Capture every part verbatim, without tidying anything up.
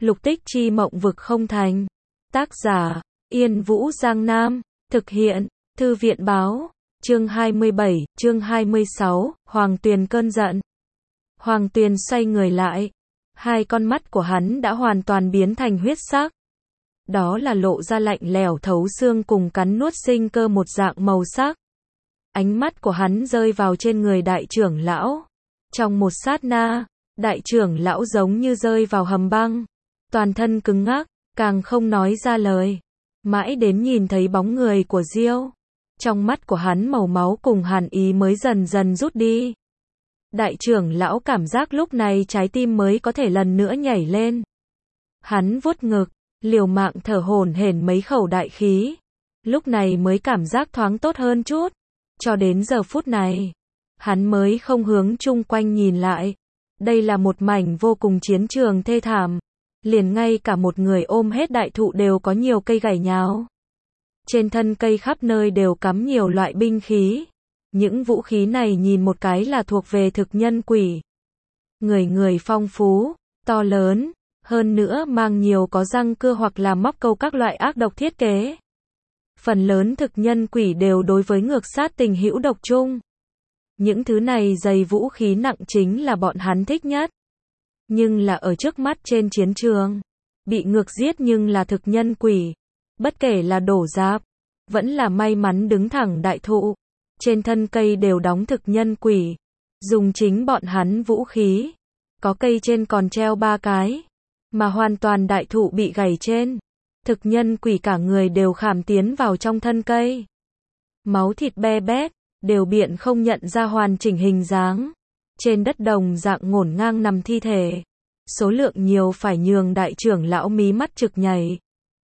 Lục tích chi mộng vực không thành. Tác giả, Yên Vũ Giang Nam. Thực hiện, Thư viện báo. Chương hai mươi bảy, chương hai mươi sáu, Hoàng Tuyền cơn giận. Hoàng Tuyền xoay người lại. Hai con mắt của hắn đã hoàn toàn biến thành huyết sắc. Đó là lộ ra lạnh lẽo thấu xương cùng cắn nuốt sinh cơ một dạng màu sắc. Ánh mắt của hắn rơi vào trên người đại trưởng lão. Trong một sát na, đại trưởng lão giống như rơi vào hầm băng. Toàn thân cứng ngắc, càng không nói ra lời. Mãi đến nhìn thấy bóng người của Diêu. Trong mắt của hắn màu máu cùng hàn ý mới dần dần rút đi. Đại trưởng lão cảm giác lúc này trái tim mới có thể lần nữa nhảy lên. Hắn vuốt ngực, liều mạng thở hổn hển mấy khẩu đại khí. Lúc này mới cảm giác thoáng tốt hơn chút. Cho đến giờ phút này, hắn mới không hướng chung quanh nhìn lại. Đây là một mảnh vô cùng chiến trường thê thảm. Liền ngay cả một người ôm hết đại thụ đều có nhiều cây gãy nhào. Trên thân cây khắp nơi đều cắm nhiều loại binh khí. Những vũ khí này nhìn một cái là thuộc về thực nhân quỷ. Người người phong phú, to lớn, hơn nữa mang nhiều có răng cưa hoặc là móc câu các loại ác độc thiết kế. Phần lớn thực nhân quỷ đều đối với ngược sát tình hữu độc chung. Những thứ này dày vũ khí nặng chính là bọn hắn thích nhất. Nhưng là ở trước mắt trên chiến trường, bị ngược giết nhưng là thực nhân quỷ. Bất kể là đổ giáp, vẫn là may mắn đứng thẳng đại thụ. Trên thân cây đều đóng thực nhân quỷ. Dùng chính bọn hắn vũ khí. Có cây trên còn treo ba cái. Mà hoàn toàn đại thụ bị gãy trên. Thực nhân quỷ cả người đều khảm tiến vào trong thân cây. Máu thịt be bét, đều biện không nhận ra hoàn chỉnh hình dáng. Trên đất đồng dạng ngổn ngang nằm thi thể. Số lượng nhiều phải nhường đại trưởng lão mí mắt trực nhảy.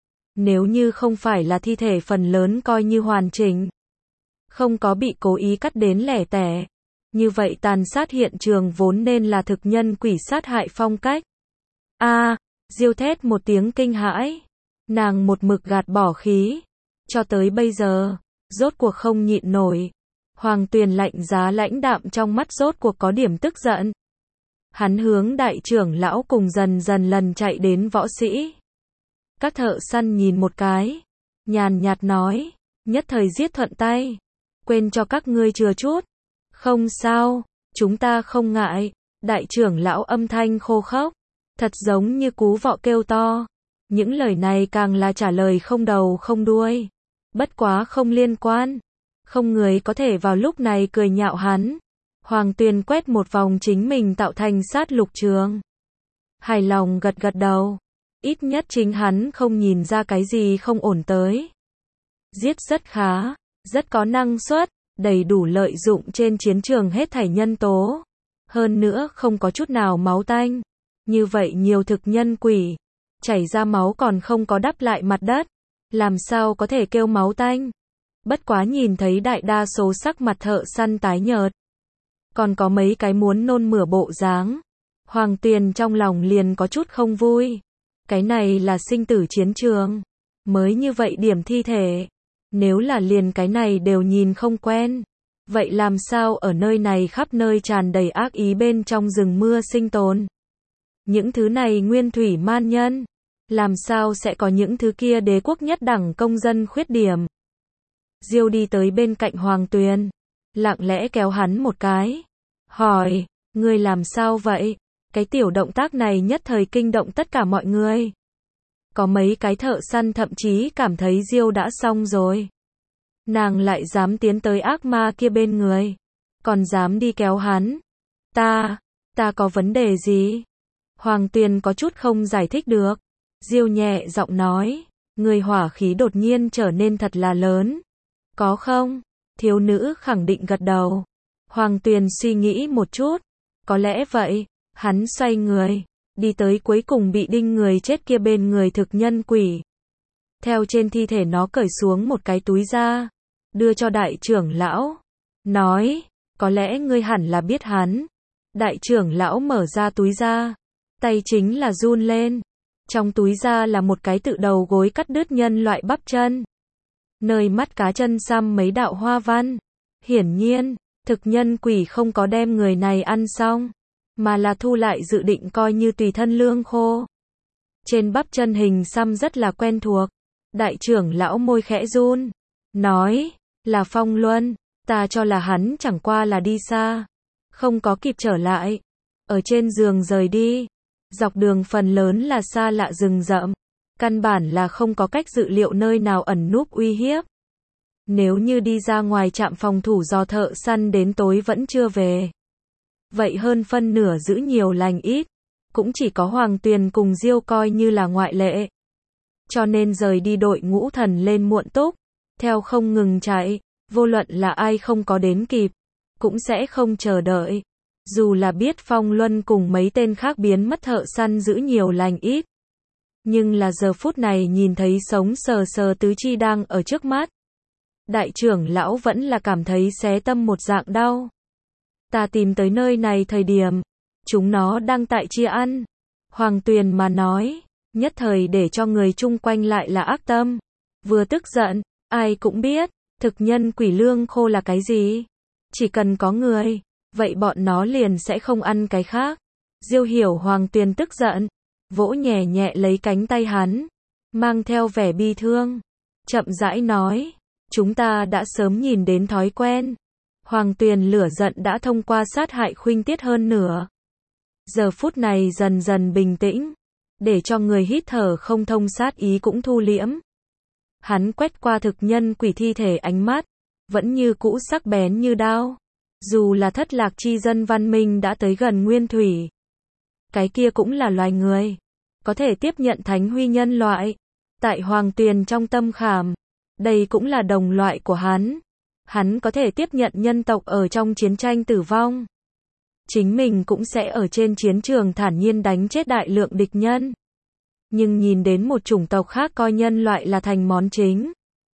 Nếu như không phải là thi thể phần lớn coi như hoàn chỉnh. Không có bị cố ý cắt đến lẻ tẻ. Như vậy tàn sát hiện trường vốn nên là thực nhân quỷ sát hại phong cách. A, à, Diêu thét một tiếng kinh hãi. Nàng một mực gạt bỏ khí. Cho tới bây giờ, rốt cuộc không nhịn nổi. Hoàng Tuyền lạnh giá lãnh đạm trong mắt rốt cuộc có điểm tức giận. Hắn hướng đại trưởng lão cùng dần dần lần chạy đến võ sĩ. Các thợ săn nhìn một cái. Nhàn nhạt nói, nhất thời giết thuận tay. Quên cho các ngươi chừa chút. Không sao, chúng ta không ngại. Đại trưởng lão âm thanh khô khốc. Thật giống như cú vọ kêu to. Những lời này càng là trả lời không đầu không đuôi. Bất quá không liên quan. Không người có thể vào lúc này cười nhạo hắn. Hoàng Tuyền quét một vòng chính mình tạo thành sát lục trường. Hài lòng gật gật đầu. Ít nhất chính hắn không nhìn ra cái gì không ổn tới. Giết rất khá, rất có năng suất, đầy đủ lợi dụng trên chiến trường hết thảy nhân tố. Hơn nữa không có chút nào máu tanh. Như vậy nhiều thực nhân quỷ. Chảy ra máu còn không có đắp lại mặt đất. Làm sao có thể kêu máu tanh. Bất quá nhìn thấy đại đa số sắc mặt thợ săn tái nhợt. Còn có mấy cái muốn nôn mửa bộ dáng. Hoàng Tuyền trong lòng liền có chút không vui. Cái này là sinh tử chiến trường. Mới như vậy điểm thi thể. Nếu là liền cái này đều nhìn không quen. Vậy làm sao ở nơi này khắp nơi tràn đầy ác ý bên trong rừng mưa sinh tồn. Những thứ này nguyên thủy man nhân. Làm sao sẽ có những thứ kia đế quốc nhất đẳng công dân khuyết điểm. Diêu đi tới bên cạnh Hoàng Tuyền. Lặng lẽ kéo hắn một cái. Hỏi, ngươi làm sao vậy? Cái tiểu động tác này nhất thời kinh động tất cả mọi người. Có mấy cái thợ săn thậm chí cảm thấy Diêu đã xong rồi. Nàng lại dám tiến tới ác ma kia bên người. Còn dám đi kéo hắn. Ta, ta có vấn đề gì? Hoàng Tuyền có chút không giải thích được. Diêu nhẹ giọng nói. Người hỏa khí đột nhiên trở nên thật là lớn. Có không? Thiếu nữ khẳng định gật đầu. Hoàng Tuyền suy nghĩ một chút. Có lẽ vậy. Hắn xoay người. Đi tới cuối cùng bị đinh người chết kia bên người thực nhân quỷ. Theo trên thi thể nó cởi xuống một cái túi ra. Đưa cho đại trưởng lão. Nói. Có lẽ ngươi hẳn là biết hắn. Đại trưởng lão mở ra túi ra. Tay chính là run lên. Trong túi ra là một cái tự đầu gối cắt đứt nhân loại bắp chân. Nơi mắt cá chân xăm mấy đạo hoa văn. Hiển nhiên, thực nhân quỷ không có đem người này ăn xong. Mà là thu lại dự định coi như tùy thân lương khô. trên bắp chân hình xăm rất là quen thuộc. Đại trưởng lão môi khẽ run, nói, là Phong Luân, ta cho là hắn chẳng qua là đi xa, không có kịp trở lại, ở trên giường rời đi, dọc đường phần lớn là xa lạ rừng rậm, căn bản là không có cách dự liệu nơi nào ẩn núp uy hiếp. Nếu như đi ra ngoài trạm phòng thủ do thợ săn đến tối vẫn chưa về, vậy hơn phân nửa giữ nhiều lành ít, cũng chỉ có Hoàng Tuyền cùng Diêu coi như là ngoại lệ. Cho nên rời đi đội ngũ thần lên muộn túc, theo không ngừng chạy, vô luận là ai không có đến kịp, cũng sẽ không chờ đợi. Dù là biết Phong Luân cùng mấy tên khác biến mất thợ săn giữ nhiều lành ít, nhưng là giờ phút này nhìn thấy sống sờ sờ tứ chi đang ở trước mắt, đại trưởng lão vẫn là cảm thấy xé tâm một dạng đau. Ta tìm tới nơi này thời điểm, chúng nó đang tại chia ăn. Hoàng Tuyền mà nói, nhất thời để cho người chung quanh lại là ác tâm. Vừa tức giận, ai cũng biết, thực nhân quỷ lương khô là cái gì. Chỉ cần có người, vậy bọn nó liền sẽ không ăn cái khác. Diêu hiểu Hoàng Tuyền tức giận, vỗ nhẹ nhẹ lấy cánh tay hắn, mang theo vẻ bi thương, chậm rãi nói, chúng ta đã sớm nhìn đến thói quen. Hoàng Tuyền lửa giận đã thông qua sát hại Khuynh Tiết hơn nửa. Giờ phút này dần dần bình tĩnh, để cho người hít thở không thông sát ý cũng thu liễm. Hắn quét qua thực nhân quỷ thi thể ánh mắt, vẫn như cũ sắc bén như đao. Dù là thất lạc chi dân văn minh đã tới gần nguyên thủy, cái kia cũng là loài người, có thể tiếp nhận thánh huy nhân loại. Tại Hoàng Tuyền trong tâm khảm, đây cũng là đồng loại của hắn. Hắn có thể tiếp nhận nhân tộc ở trong chiến tranh tử vong. Chính mình cũng sẽ ở trên chiến trường thản nhiên đánh chết đại lượng địch nhân. Nhưng nhìn đến một chủng tộc khác coi nhân loại là thành món chính,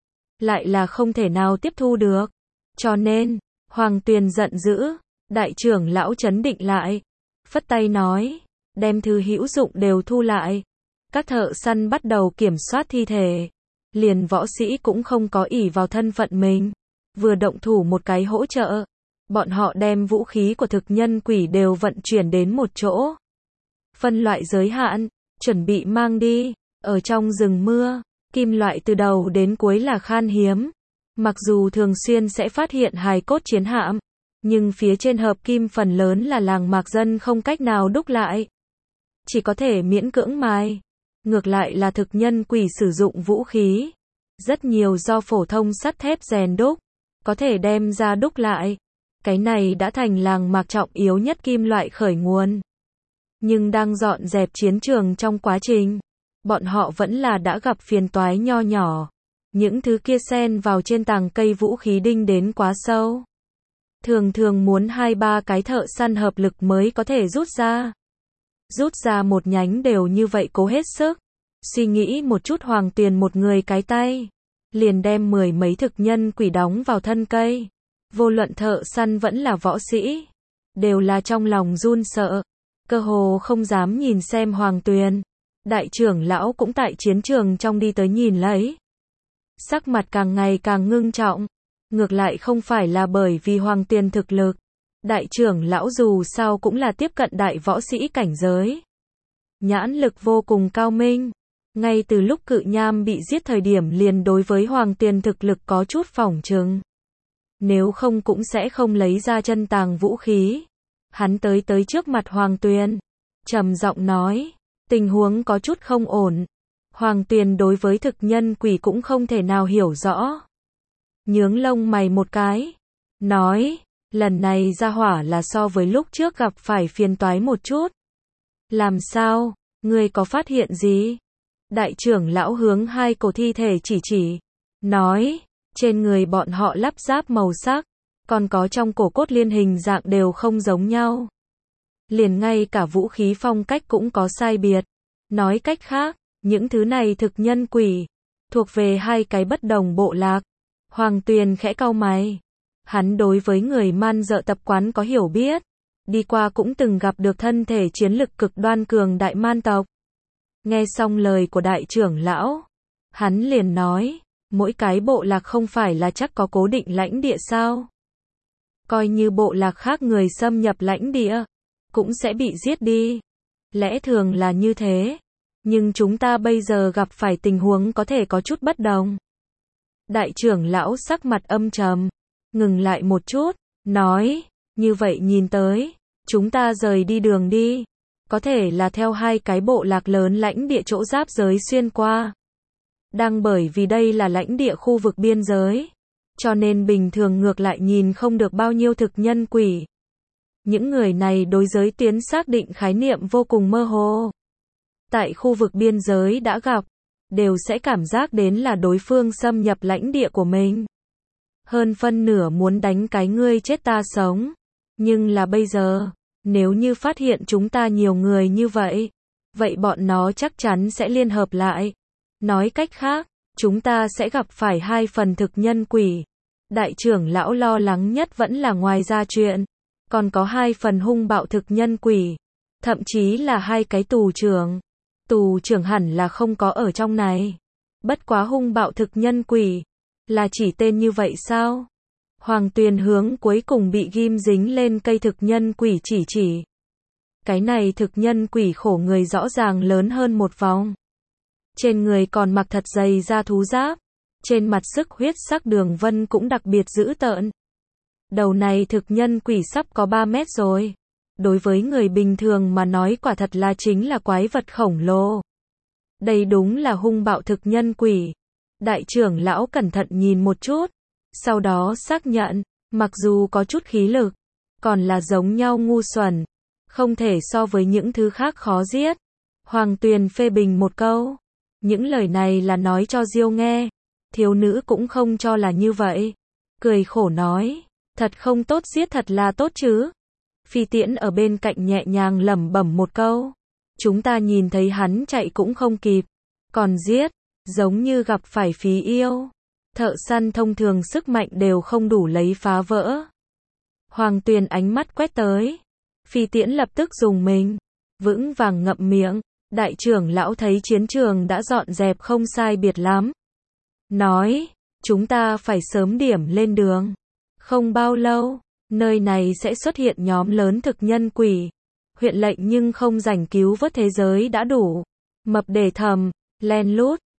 lại là không thể nào tiếp thu được. Cho nên, Hoàng Tuyền giận dữ, đại trưởng lão trấn định lại, phất tay nói, đem thứ hữu dụng đều thu lại. Các thợ săn bắt đầu kiểm soát thi thể. Liền võ sĩ cũng không có ỷ vào thân phận mình, vừa động thủ một cái hỗ trợ. Bọn họ đem vũ khí của thực nhân quỷ đều vận chuyển đến một chỗ, phân loại giới hạn, chuẩn bị mang đi. Ở trong rừng mưa, kim loại từ đầu đến cuối là khan hiếm. Mặc dù thường xuyên sẽ phát hiện hài cốt chiến hạm, nhưng phía trên hợp kim phần lớn là làng mạc dân không cách nào đúc lại, chỉ có thể miễn cưỡng mài. Ngược lại là thực nhân quỷ sử dụng vũ khí, rất nhiều do phổ thông sắt thép rèn đúc, có thể đem ra đúc lại. Cái này đã thành làng mạc trọng yếu nhất kim loại khởi nguồn. Nhưng đang dọn dẹp chiến trường trong quá trình, bọn họ vẫn là đã gặp phiền toái nho nhỏ. Những thứ kia xen vào trên tàng cây vũ khí đinh đến quá sâu. Thường thường muốn hai ba cái thợ săn hợp lực mới có thể rút ra. Rút ra một nhánh đều như vậy cố hết sức. Suy nghĩ một chút Hoàng Tuyền một người cái tay, liền đem mười mấy thực nhân quỷ đóng vào thân cây. Vô luận thợ săn vẫn là võ sĩ, đều là trong lòng run sợ, cơ hồ không dám nhìn xem Hoàng Tuyền. Đại trưởng lão cũng tại chiến trường trong đi tới nhìn lấy. Sắc mặt càng ngày càng ngưng trọng. Ngược lại không phải là bởi vì Hoàng Tuyền thực lực. Đại trưởng lão dù sao cũng là tiếp cận đại võ sĩ cảnh giới. Nhãn lực vô cùng cao minh. Ngay từ lúc Cự Nham bị giết thời điểm liền đối với Hoàng Tuyền thực lực có chút phỏng chừng. Nếu không cũng sẽ không lấy ra chân tàng vũ khí. Hắn tới tới trước mặt Hoàng Tuyền, trầm giọng nói, tình huống có chút không ổn. Hoàng Tuyền đối với thực nhân quỷ cũng không thể nào hiểu rõ. Nhướng lông mày một cái, nói, lần này ra hỏa là so với lúc trước gặp phải phiền toái một chút. Làm sao, ngươi có phát hiện gì? Đại trưởng lão hướng hai cổ thi thể chỉ chỉ, nói, trên người bọn họ lắp ráp màu sắc, còn có trong cổ cốt liên hình dạng đều không giống nhau. Liền ngay cả vũ khí phong cách cũng có sai biệt. Nói cách khác, những thứ này thực nhân quỷ, thuộc về hai cái bất đồng bộ lạc. Hoàng Tuyền khẽ cau mày. Hắn đối với người man dợ tập quán có hiểu biết. Đi qua cũng từng gặp được thân thể chiến lực cực đoan cường đại man tộc. Nghe xong lời của đại trưởng lão, hắn liền nói, mỗi cái bộ lạc không phải là chắc có cố định lãnh địa sao? Coi như bộ lạc khác người xâm nhập lãnh địa, cũng sẽ bị giết đi. Lẽ thường là như thế. Nhưng chúng ta bây giờ gặp phải tình huống có thể có chút bất đồng. Đại trưởng lão sắc mặt âm trầm, ngừng lại một chút, nói, như vậy nhìn tới, chúng ta rời đi đường đi. Có thể là theo hai cái bộ lạc lớn lãnh địa chỗ giáp giới xuyên qua. Đang bởi vì đây là lãnh địa khu vực biên giới, cho nên bình thường ngược lại nhìn không được bao nhiêu thực nhân quỷ. Những người này đối giới tuyến xác định khái niệm vô cùng mơ hồ. Tại khu vực biên giới đã gặp, đều sẽ cảm giác đến là đối phương xâm nhập lãnh địa của mình. Hơn phân nửa muốn đánh cái ngươi chết ta sống. Nhưng là bây giờ, nếu như phát hiện chúng ta nhiều người như vậy, vậy bọn nó chắc chắn sẽ liên hợp lại. Nói cách khác, chúng ta sẽ gặp phải hai phần thực nhân quỷ. Đại trưởng lão lo lắng nhất vẫn là ngoài ra chuyện, còn có hai phần hung bạo thực nhân quỷ, thậm chí là hai cái tù trưởng. Tù trưởng hẳn là không có ở trong này. Bất quá hung bạo thực nhân quỷ, là chỉ tên như vậy sao? Hoàng Tuyền hướng cuối cùng bị ghim dính lên cây thực nhân quỷ chỉ chỉ. Cái này thực nhân quỷ khổ người rõ ràng lớn hơn một vòng. Trên người còn mặc thật dày da thú giáp. Trên mặt sức huyết sắc đường vân cũng đặc biệt dữ tợn. Đầu này thực nhân quỷ sắp có ba mét rồi. Đối với người bình thường mà nói quả thật là chính là quái vật khổng lồ. Đây đúng là hung bạo thực nhân quỷ. Đại trưởng lão cẩn thận nhìn một chút. Sau đó xác nhận, mặc dù có chút khí lực, còn là giống nhau ngu xuẩn. Không thể so với những thứ khác khó giết. Hoàng Tuyền phê bình một câu. Những lời này là nói cho Diêu nghe. Thiếu nữ cũng không cho là như vậy. Cười khổ nói, thật không tốt giết thật là tốt chứ. Phi Tiễn ở bên cạnh nhẹ nhàng lẩm bẩm một câu. Chúng ta nhìn thấy hắn chạy cũng không kịp. Còn giết, giống như gặp phải phí yêu. Thợ săn thông thường sức mạnh đều không đủ lấy phá vỡ. Hoàng Tuyền ánh mắt quét tới. Phi Tiễn lập tức dùng mình. Vững vàng ngậm miệng. Đại trưởng lão thấy chiến trường đã dọn dẹp không sai biệt lắm. Nói, chúng ta phải sớm điểm lên đường. Không bao lâu, nơi này sẽ xuất hiện nhóm lớn thực nhân quỷ. Huyện lệnh nhưng không rảnh cứu vớt thế giới đã đủ. Mập để thầm, len lút,